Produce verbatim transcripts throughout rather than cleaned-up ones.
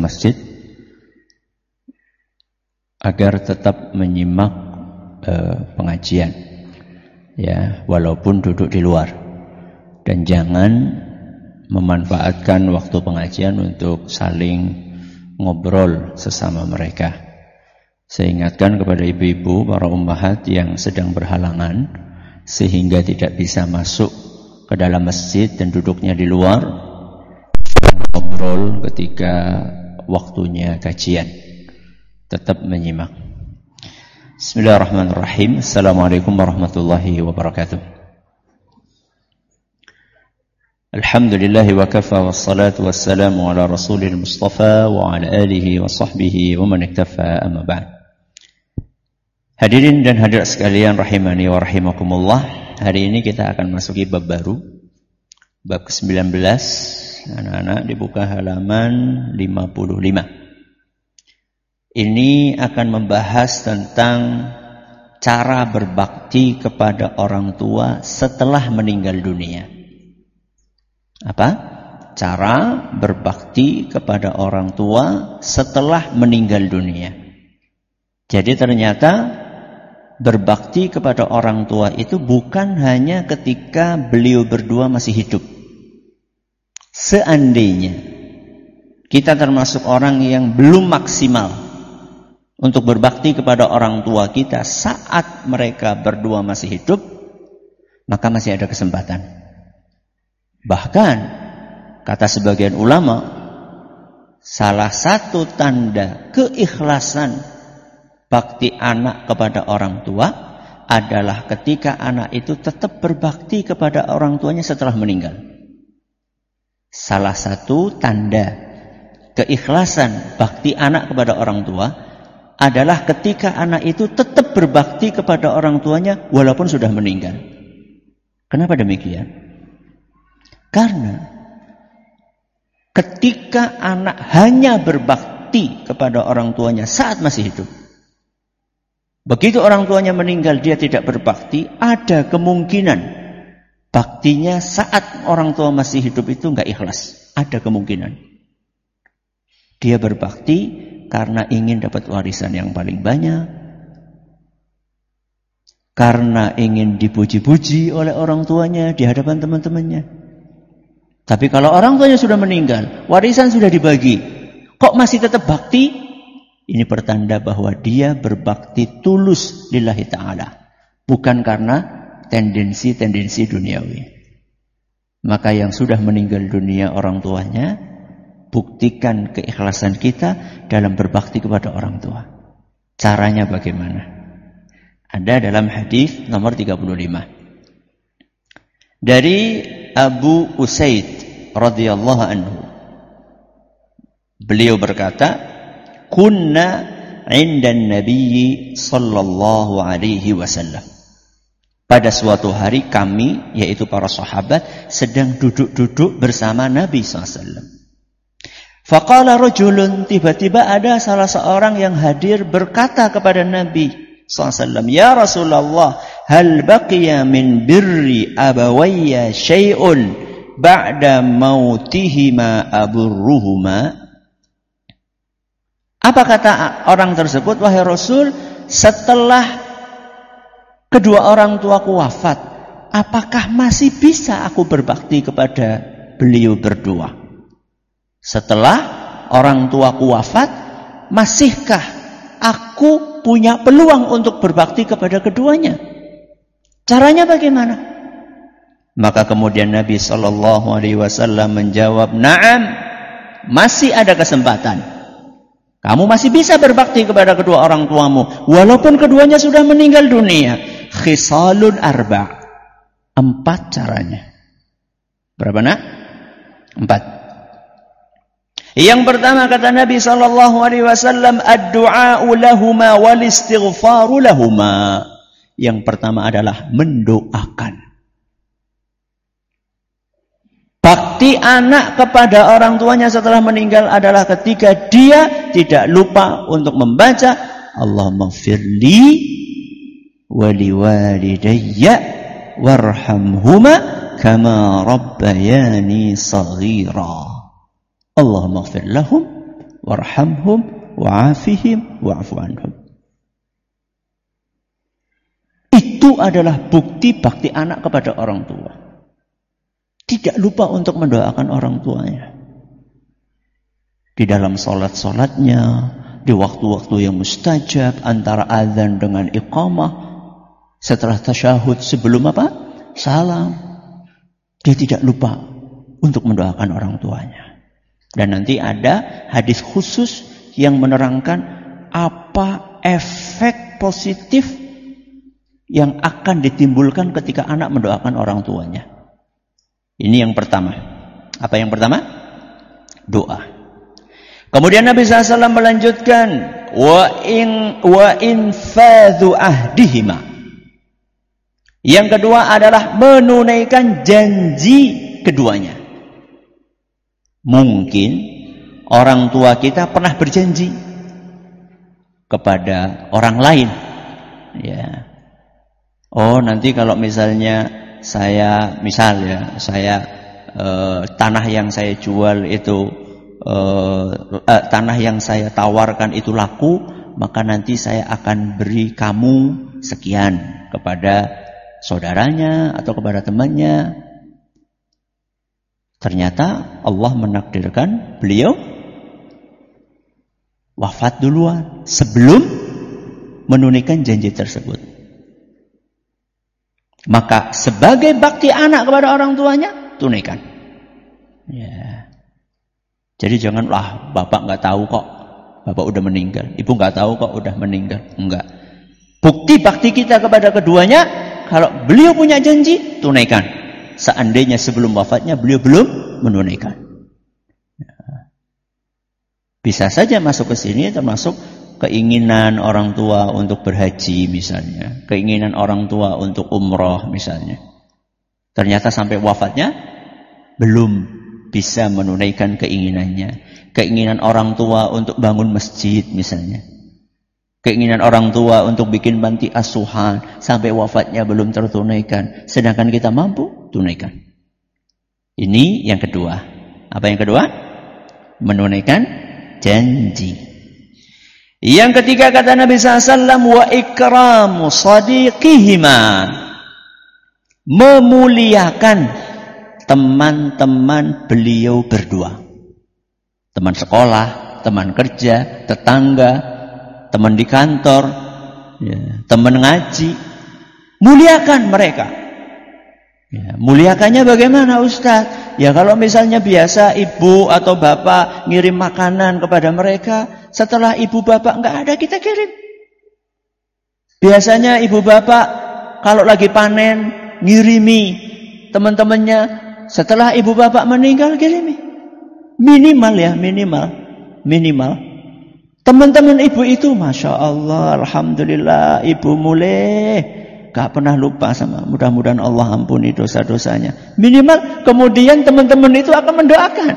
masjid agar tetap menyimak uh, pengajian, ya, walaupun duduk di luar, dan jangan memanfaatkan waktu pengajian untuk saling ngobrol sesama mereka. Saya ingatkan kepada ibu-ibu, para ummahat yang sedang berhalangan sehingga tidak bisa masuk ke dalam masjid dan duduknya di luar, ngobrol ketika waktunya kajian, tetap menyimak. Bismillahirrahmanirrahim. Assalamualaikum warahmatullahi wabarakatuh. Alhamdulillahi wa kafa wassalatu wassalamu ala rasulil mustafa wa ala alihi wa sahbihi wa man iktafa, amma ba'd. Hadirin dan hadirat sekalian rahimani wa rahimakumullah, hari ini kita akan masuki bab baru, bab ke sembilan belas. Anak-anak dibuka halaman lima puluh lima. Ini akan membahas tentang cara berbakti kepada orang tua setelah meninggal dunia. Apa? Cara berbakti kepada orang tua setelah meninggal dunia. Jadi ternyata berbakti kepada orang tua itu bukan hanya ketika beliau berdua masih hidup. Seandainya kita termasuk orang yang belum maksimal untuk berbakti kepada orang tua kita saat mereka berdua masih hidup, maka masih ada kesempatan. Bahkan kata sebagian ulama, salah satu tanda keikhlasan bakti anak kepada orang tua adalah ketika anak itu tetap berbakti kepada orang tuanya setelah meninggal. Salah satu tanda keikhlasan bakti anak kepada orang tua adalah ketika anak itu tetap berbakti kepada orang tuanya walaupun sudah meninggal. Kenapa demikian? Karena ketika anak hanya berbakti kepada orang tuanya saat masih hidup, begitu orang tuanya meninggal dia tidak berbakti, ada kemungkinan baktinya saat orang tua masih hidup itu enggak ikhlas. Ada kemungkinan dia berbakti karena ingin dapat warisan yang paling banyak, karena ingin dipuji-puji oleh orang tuanya di hadapan teman-temannya. Tapi kalau orang tuanya sudah meninggal, warisan sudah dibagi, kok masih tetap bakti? Ini pertanda bahwa dia berbakti tulus lillahi ta'ala, bukan karena tendensi-tendensi duniawi. Maka yang sudah meninggal dunia orang tuanya, buktikan keikhlasan kita dalam berbakti kepada orang tua. Caranya bagaimana? Ada dalam hadis nomor tiga puluh lima. Dari Abu Usaid radhiyallahu anhu. Beliau berkata, kunna 'indan nabiyyi sallallahu alaihi wasallam. Pada suatu hari kami, yaitu para sahabat, sedang duduk-duduk bersama Nabi sallallahu alaihi wasallam. Faqala rajulun, tiba-tiba ada salah seorang yang hadir berkata kepada Nabi sallallahu alaihi wasallam, "Ya Rasulullah, hal baqiya min birri abawayya syai'un ba'da mautihima aburruhuma?" Apa kata orang tersebut? Wahai Rasul, setelah kedua orang tuaku wafat, apakah masih bisa aku berbakti kepada beliau berdua? Setelah orang tuaku wafat, masihkah aku punya peluang untuk berbakti kepada keduanya? Caranya bagaimana? Maka kemudian Nabi shallallahu alaihi wasallam menjawab, "Na'am, masih ada kesempatan. Kamu masih bisa berbakti kepada kedua orang tuamu walaupun keduanya sudah meninggal dunia. Khisalun arba'." Empat caranya. Berapa nak? Empat. Yang pertama kata Nabi sallallahu alaihi wasallam, ad-du'a'u lahuma wal istighfaru lahuma. Yang pertama adalah mendoakan. Bakti anak kepada orang tuanya setelah meninggal adalah ketika dia tidak lupa untuk membaca Allahumma firli wa liwalidayya warhamhuma kama rabbayani saghira. Allahumma fir lahum warhamhum wa'afihim wa'fu anhum. Itu adalah bukti bakti anak kepada orang tua. Tidak lupa untuk mendoakan orang tuanya. Di dalam sholat-sholatnya, di waktu-waktu yang mustajab, antara azan dengan iqamah, setelah tasyahud, sebelum apa? Salam. Dia tidak lupa untuk mendoakan orang tuanya. Dan nanti ada hadis khusus yang menerangkan apa efek positif yang akan ditimbulkan ketika anak mendoakan orang tuanya. Ini yang pertama. Apa yang pertama? Doa. Kemudian Nabi shallallahu alaihi wasallam melanjutkan, wa in wa infadhu ahdihima. Yang kedua adalah menunaikan janji keduanya. Mungkin orang tua kita pernah berjanji kepada orang lain, ya. Oh, nanti kalau misalnya saya, misal ya, saya eh, tanah yang saya jual itu, eh, eh, tanah yang saya tawarkan itu laku, maka nanti saya akan beri kamu sekian kepada saudaranya atau kepada temannya. Ternyata Allah menakdirkan beliau wafat duluan sebelum menunaikan janji tersebut. Maka sebagai bakti anak kepada orang tuanya, tunaikan. Ya. Jadi janganlah bapak nggak tahu kok, bapak udah meninggal, ibu nggak tahu kok udah meninggal. Enggak. Bukti bakti kita kepada keduanya, kalau beliau punya janji, tunaikan. Seandainya sebelum wafatnya beliau belum menunaikan. Ya. Bisa saja masuk ke sini termasuk keinginan orang tua untuk berhaji misalnya, keinginan orang tua untuk umroh misalnya. Ternyata sampai wafatnya belum bisa menunaikan keinginannya. Keinginan orang tua untuk bangun masjid misalnya. Keinginan orang tua untuk bikin panti asuhan sampai wafatnya belum tertunaikan. Sedangkan kita mampu tunaikan. Ini yang kedua. Apa yang kedua? Menunaikan janji. Yang ketiga kata Nabi shallallahu alaihi wasallam, wa ikramu sadiqihima, memuliakan teman-teman beliau berdua. Teman sekolah, teman kerja, tetangga, teman di kantor, ya, teman ngaji. Muliakan mereka. Ya, muliakannya bagaimana Ustaz? Ya kalau misalnya biasa ibu atau bapak ngirim makanan kepada mereka, setelah ibu bapak nggak ada kita kirim. Biasanya ibu bapak kalau lagi panen ngirimi teman-temannya, setelah ibu bapak meninggal kirimi. Minimal ya, minimal, minimal. Teman-teman ibu itu, masya Allah, alhamdulillah, ibu mulai gak pernah lupa sama, mudah-mudahan Allah ampuni dosa-dosanya. Minimal kemudian teman-teman itu akan mendoakan.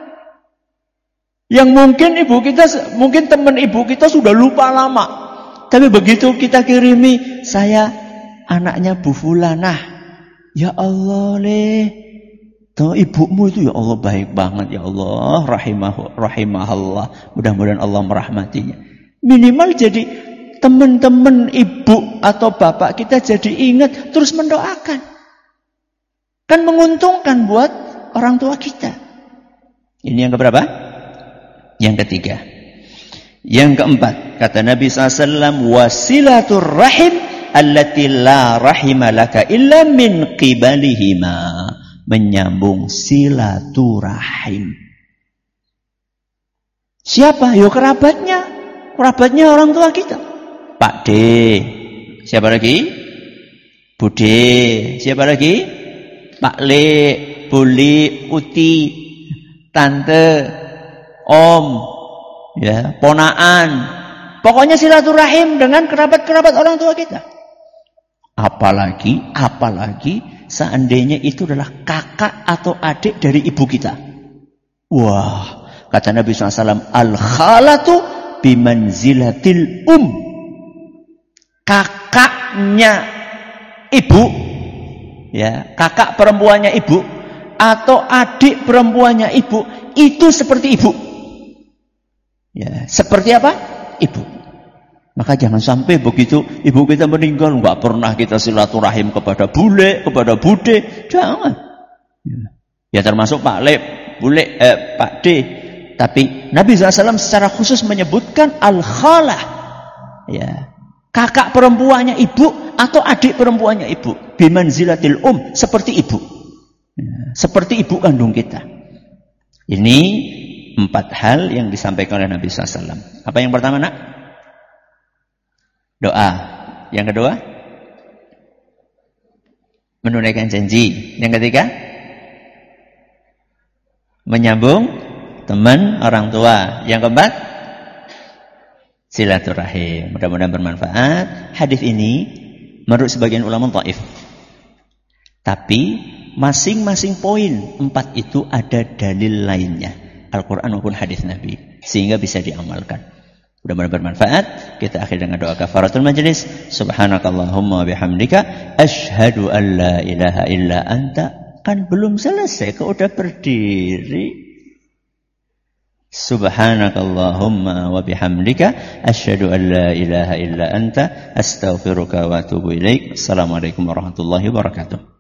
Yang mungkin ibu kita, mungkin teman ibu kita sudah lupa lama. Tapi begitu kita kirimi, saya anaknya Bu Fulanah. Ya Allah leh, tuh ibumu itu ya Allah baik banget ya Allah, rahimah rahimahullah. Mudah-mudahan Allah merahmatinya. Minimal jadi teman-teman ibu atau bapak kita jadi ingat terus mendoakan. Kan menguntungkan buat orang tua kita. Ini yang keberapa? Yang ketiga. Yang keempat, kata Nabi shallallahu alaihi wasallam, wasilatur rahim allati la rahima laka illa min qibalihima, menyambung silaturahim. Siapa? Yo kerabatnya. Kerabatnya orang tua kita. Pak D. Siapa lagi? Bude. Siapa lagi? Pak Le, Buli, Uti, Tante, Om, ya, ponaan. Pokoknya silaturahim dengan kerabat-kerabat orang tua kita. Apalagi, apalagi seandainya itu adalah kakak atau adik dari ibu kita. Wah, kata Nabi shallallahu alaihi wasallam, al-khalatu bimanzilatil um. Kakaknya ibu, ya, kakak perempuannya ibu atau adik perempuannya ibu itu seperti ibu. Ya, seperti apa? Ibu. Maka jangan sampai begitu ibu kita meninggal nggak pernah kita silaturahim kepada bule, kepada bude, jangan. Ya, ya termasuk Pak Le, bule, eh, Pak D. Tapi Nabi shallallahu alaihi wasallam secara khusus menyebutkan al-khalah. Ya, kakak perempuannya ibu atau adik perempuannya ibu. Bimanzilatil um, seperti ibu. Ya, seperti ibu kandung kita. Ini empat hal yang disampaikan oleh Nabi shallallahu alaihi wasallam. Apa yang pertama, nak? Doa. Yang kedua, menunaikan janji. Yang ketiga, menyambung teman orang tua. Yang keempat, silaturahim. Mudah-mudahan bermanfaat. Hadis ini menurut sebagian ulama dhaif. Tapi masing-masing poin empat itu ada dalil lainnya, Al-Quran maupun hadis Nabi, sehingga bisa diamalkan. Mudah-mudahan bermanfaat. Kita akhiri dengan doa kafaratul majlis. Subhanakallahumma bihamdika asyhadu an la ilaha illa anta. Kan belum selesai, kok udah berdiri. Subhanakallahumma wa bihamdika asyhadu an la ilaha illa anta astaghfiruka wa atubu ilaik. Assalamualaikum warahmatullahi wabarakatuh.